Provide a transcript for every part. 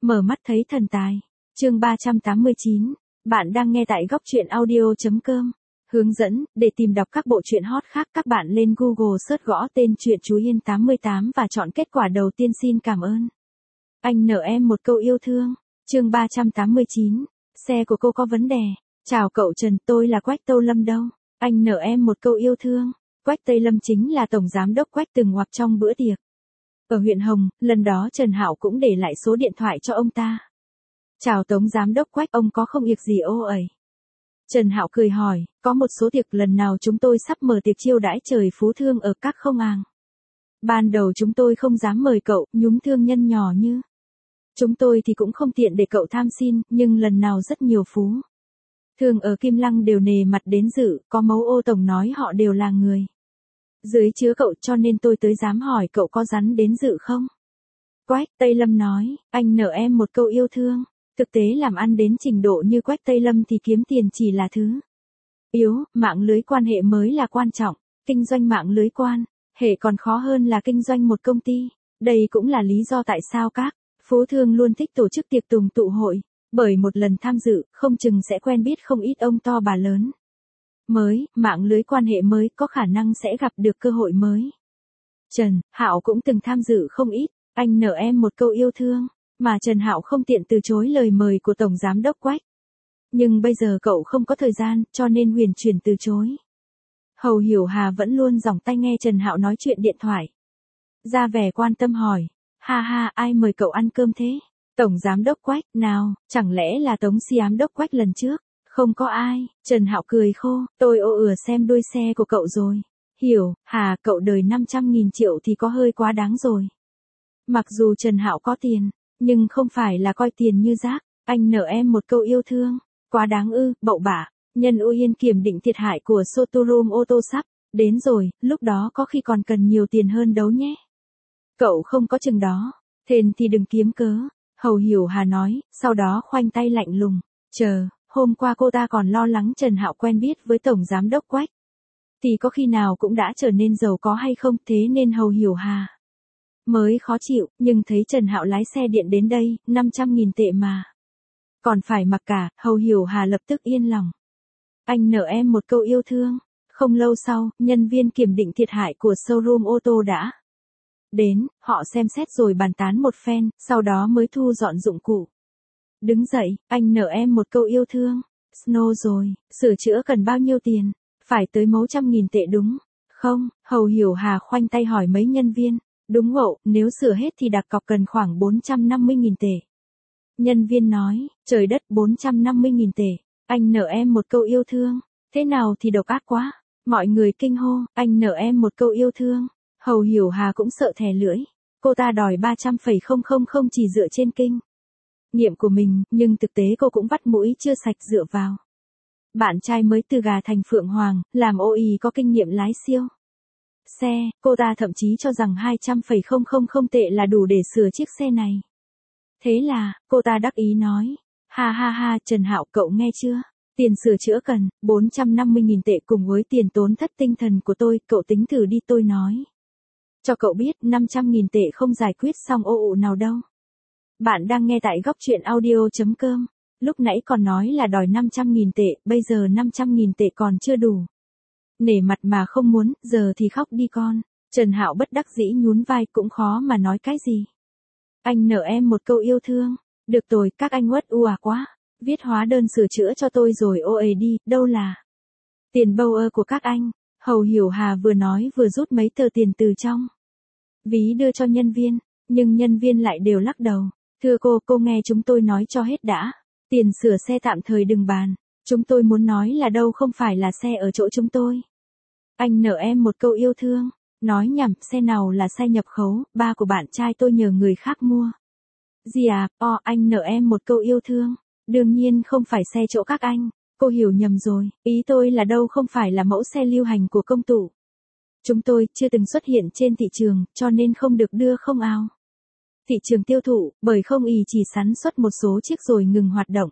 Mở mắt thấy thần tài. Chương 389. Bạn đang nghe tại góc truyện audio.com. Hướng dẫn, để tìm đọc các bộ truyện hot khác các bạn lên Google search gõ tên truyện Chú Yên 88 và chọn kết quả đầu tiên. Xin cảm ơn. Anh nợ em một câu yêu thương. Chương 389. Xe của cô có vấn đề. Chào cậu Trần, tôi là Quách Tâu Lâm đâu. Anh nợ em một câu yêu thương. Quách Tây Lâm chính là tổng giám đốc Quách từng ngoặc trong bữa tiệc ở huyện Hồng, lần đó Trần Hạo cũng để lại số điện thoại cho ông ta. Chào Tống giám đốc Quách, ông có không việc gì ô ẩy? Trần Hạo cười hỏi, có một số tiệc lần nào chúng tôi sắp mở tiệc chiêu đãi trời phú thương ở các không àng. Ban đầu chúng tôi không dám mời cậu, nhúm thương nhân nhỏ như chúng tôi thì cũng không tiện để cậu tham xin, nhưng lần nào rất nhiều phú thương ở Kim Lăng đều nề mặt đến dự, có mấu ô tổng nói họ đều là người dưới chứa cậu, cho nên tôi tới dám hỏi cậu có rắn đến dự không? Quách Tây Lâm nói, anh nợ em một câu yêu thương. Thực tế làm ăn đến trình độ như Quách Tây Lâm thì kiếm tiền chỉ là thứ yếu, mạng lưới quan hệ mới là quan trọng. Kinh doanh mạng lưới quan hệ còn khó hơn là kinh doanh một công ty. Đây cũng là lý do tại sao các phú thương luôn thích tổ chức tiệc tùng tụ hội, bởi một lần tham dự, không chừng sẽ quen biết không ít ông to bà lớn mới, mạng lưới quan hệ mới, có khả năng sẽ gặp được cơ hội mới. Trần Hạo cũng từng tham dự không ít. Anh nợ em một câu yêu thương, mà Trần Hạo không tiện từ chối lời mời của tổng giám đốc Quách. Nhưng bây giờ cậu không có thời gian, cho nên huyền chuyển từ chối. Hầu Hiểu Hà vẫn luôn giỏng tai nghe Trần Hạo nói chuyện điện thoại, ra vẻ quan tâm hỏi, ha ha, ai mời cậu ăn cơm thế? Tổng giám đốc Quách, nào, chẳng lẽ là Tống giám đốc Quách lần trước? Không có ai. Trần Hạo cười khô, tôi ô ửa xem đuôi xe của cậu rồi. Hiểu Hà, cậu đời 500.000 triệu thì có hơi quá đáng rồi. Mặc dù Trần Hạo có tiền, nhưng không phải là coi tiền như rác. Anh nợ em một câu yêu thương. Quá đáng ư? Bậu bạ. Nhân ưu yên kiểm định thiệt hại của showroom ô tô sắp đến rồi, lúc đó có khi còn cần nhiều tiền hơn đấu nhé. Cậu không có chừng đó, thền thì đừng kiếm cớ. Hầu Hiểu Hà nói, sau đó khoanh tay lạnh lùng. Chờ, hôm qua cô ta còn lo lắng Trần Hạo quen biết với tổng giám đốc Quách thì có khi nào cũng đã trở nên giàu có hay không, thế nên Hầu Hiểu Hà mới khó chịu, nhưng thấy Trần Hạo lái xe điện đến đây, 500.000 tệ mà còn phải mặc cả, Hầu Hiểu Hà lập tức yên lòng. Anh nợ em một câu yêu thương. Không lâu sau, nhân viên kiểm định thiệt hại của showroom ô tô đã đến, họ xem xét rồi bàn tán một phen, sau đó mới thu dọn dụng cụ. Đứng dậy, anh nợ em một câu yêu thương. Snow rồi, sửa chữa cần bao nhiêu tiền? Phải tới mấy trăm nghìn tệ đúng không? Hầu Hiểu Hà khoanh tay hỏi mấy nhân viên. Đúng ngộ, nếu sửa hết thì đặt cọc cần khoảng 450.000 tệ. Nhân viên nói, trời đất, 450.000 tệ. Anh nợ em một câu yêu thương. Thế nào thì độc ác quá. Mọi người kinh hô, anh nợ em một câu yêu thương. Hầu Hiểu Hà cũng sợ thè lưỡi. Cô ta đòi 300.000 chỉ dựa trên kinh nghiệm của mình, nhưng thực tế cô cũng vắt mũi chưa sạch dựa vào bạn trai mới từ gà thành Phượng Hoàng, làm ô ì có kinh nghiệm lái siêu xe. Cô ta thậm chí cho rằng 200.000 tệ là đủ để sửa chiếc xe này. Thế là, cô ta đắc ý nói, ha ha ha, Trần Hạo, cậu nghe chưa? Tiền sửa chữa cần 450.000 tệ cùng với tiền tốn thất tinh thần của tôi, cậu tính thử đi, tôi nói cho cậu biết, 500.000 tệ không giải quyết xong ô ụ nào đâu. Bạn đang nghe tại góc truyện audio.com. Lúc nãy còn nói là đòi 500.000 tệ, bây giờ 500.000 tệ còn chưa đủ. Nể mặt mà không muốn, giờ thì khóc đi con. Trần Hạo bất đắc dĩ nhún vai, cũng khó mà nói cái gì. Anh nợ em một câu yêu thương. Được rồi, các anh uất ù à quá. Viết hóa đơn sửa chữa cho tôi rồi ô ề đi, đâu là tiền bâu ơ của các anh. Hầu Hiểu Hà vừa nói vừa rút mấy tờ tiền từ trong ví đưa cho nhân viên, nhưng nhân viên lại đều lắc đầu. Thưa cô nghe chúng tôi nói cho hết đã. Tiền sửa xe tạm thời đừng bàn. Chúng tôi muốn nói là đâu không phải là xe ở chỗ chúng tôi. Anh nợ em một câu yêu thương. Nói nhầm, xe nào là xe nhập khẩu, ba của bạn trai tôi nhờ người khác mua. Gì à, anh nợ em một câu yêu thương. Đương nhiên không phải xe chỗ các anh. Cô hiểu nhầm rồi, ý tôi là đâu không phải là mẫu xe lưu hành của công tụ. Chúng tôi chưa từng xuất hiện trên thị trường, cho nên không được đưa không ao thị trường tiêu thụ, bởi không ì chỉ sản xuất một số chiếc rồi ngừng hoạt động.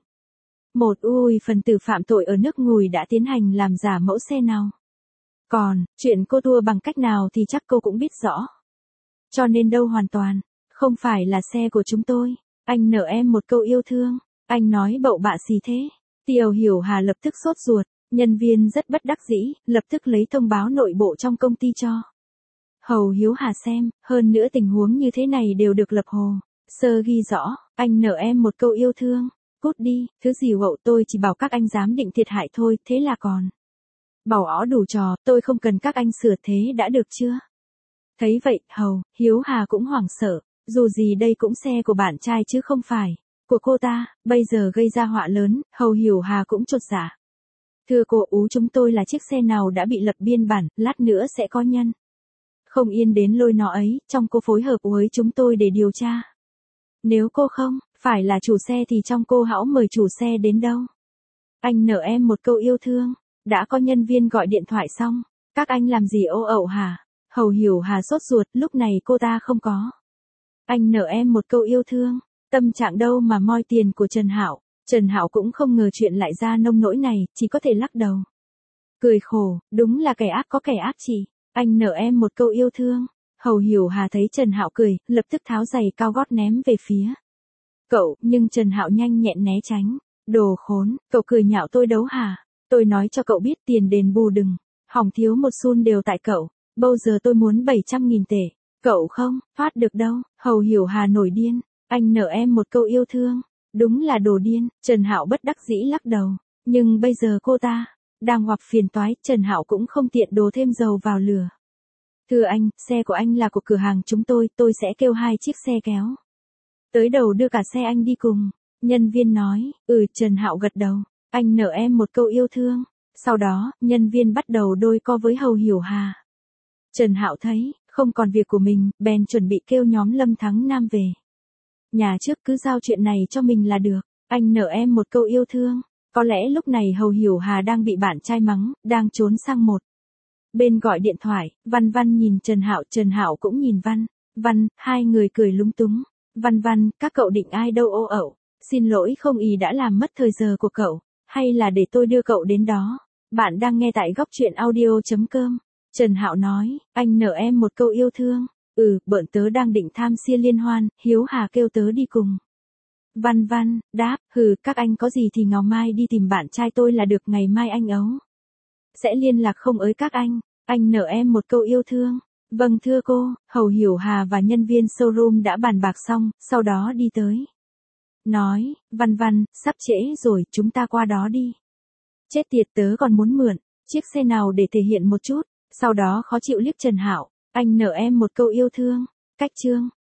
Phần tử phạm tội ở nước ngoài đã tiến hành làm giả mẫu xe nào. Còn, chuyện cô thua bằng cách nào thì chắc cô cũng biết rõ. Cho nên đâu hoàn toàn, không phải là xe của chúng tôi. Anh nợ em một câu yêu thương. Anh nói bậy bạ gì thế? Tiêu Hiểu Hà lập tức sốt ruột, nhân viên rất bất đắc dĩ, lập tức lấy thông báo nội bộ trong công ty cho Hầu Hiếu Hà xem, hơn nữa tình huống như thế này đều được lập hồ sơ ghi rõ, anh nợ em một câu yêu thương. Cút đi, thứ gì quậu, tôi chỉ bảo các anh giám định thiệt hại thôi, thế là còn bảo ó đủ trò, tôi không cần các anh sửa, thế đã được chưa? Thấy vậy, Hầu Hiếu Hà cũng hoảng sợ, dù gì đây cũng xe của bạn trai chứ không phải của cô ta, bây giờ gây ra họa lớn, Hầu Hiểu Hà cũng chột dạ. Thưa cô Ú, chúng tôi là chiếc xe nào đã bị lập biên bản, lát nữa sẽ có nhân không yên đến lôi nó ấy, trong cô phối hợp với chúng tôi để điều tra. Nếu cô không phải là chủ xe thì trong cô hãy mời chủ xe đến đâu. Anh nợ em một câu yêu thương. Đã có nhân viên gọi điện thoại xong, các anh làm gì ô ẩu hả? Hầu Hiểu Hà sốt ruột, lúc này cô ta không có. Anh nợ em một câu yêu thương, tâm trạng đâu mà moi tiền của Trần Hạo. Trần Hạo cũng không ngờ chuyện lại ra nông nỗi này, chỉ có thể lắc đầu. Cười khổ, đúng là kẻ ác có kẻ ác chị. Anh nợ em một câu yêu thương. Hầu Hiểu Hà thấy Trần Hạo cười, lập tức tháo giày cao gót ném về phía cậu, nhưng Trần Hạo nhanh nhẹn né tránh. Đồ khốn, cậu cười nhạo tôi đấu hả? Tôi nói cho cậu biết tiền đền bù đừng hỏng thiếu một xun đều tại cậu. Bao giờ tôi muốn 700.000 tệ. Cậu không phát được đâu. Hầu Hiểu Hà nổi điên. Anh nợ em một câu yêu thương. Đúng là đồ điên. Trần Hạo bất đắc dĩ lắc đầu. Nhưng bây giờ cô ta đang hoặc phiền toái, Trần Hạo cũng không tiện đổ thêm dầu vào lửa. Thưa anh, xe của anh là của cửa hàng chúng tôi sẽ kêu 2 chiếc xe kéo tới đầu đưa cả xe anh đi cùng. Nhân viên nói, Trần Hạo gật đầu. Anh nợ em một câu yêu thương. Sau đó, nhân viên bắt đầu đôi co với Hầu Hiểu Hà. Trần Hạo thấy không còn việc của mình, bèn chuẩn bị kêu nhóm Lâm Thắng Nam về nhà trước, cứ giao chuyện này cho mình là được. Anh nợ em một câu yêu thương. Có lẽ lúc này Hầu Hiểu Hà đang bị bạn trai mắng, đang trốn sang một bên gọi điện thoại. Văn Văn nhìn Trần Hạo cũng nhìn Văn, hai người cười lúng túng. Văn, các cậu định ai đâu ô ẩu. Xin lỗi không ý đã làm mất thời giờ của cậu, hay là để tôi đưa cậu đến đó. Bạn đang nghe tại góc truyện audio.com. Trần Hạo nói, anh nợ em một câu yêu thương. Bọn tớ đang định tham gia liên hoan, Hiếu Hà kêu tớ đi cùng. Văn, đáp, các anh có gì thì ngày mai đi tìm bạn trai tôi là được, ngày mai anh ấu sẽ liên lạc không ới các anh nợ em một câu yêu thương. Vâng thưa cô. Hầu Hiểu Hà và nhân viên showroom đã bàn bạc xong, sau đó đi tới. Nói, Văn, sắp trễ rồi, chúng ta qua đó đi. Chết tiệt, tớ còn muốn mượn chiếc xe nào để thể hiện một chút. Sau đó khó chịu liếc Trần Hạo, anh nợ em một câu yêu thương. Cách chương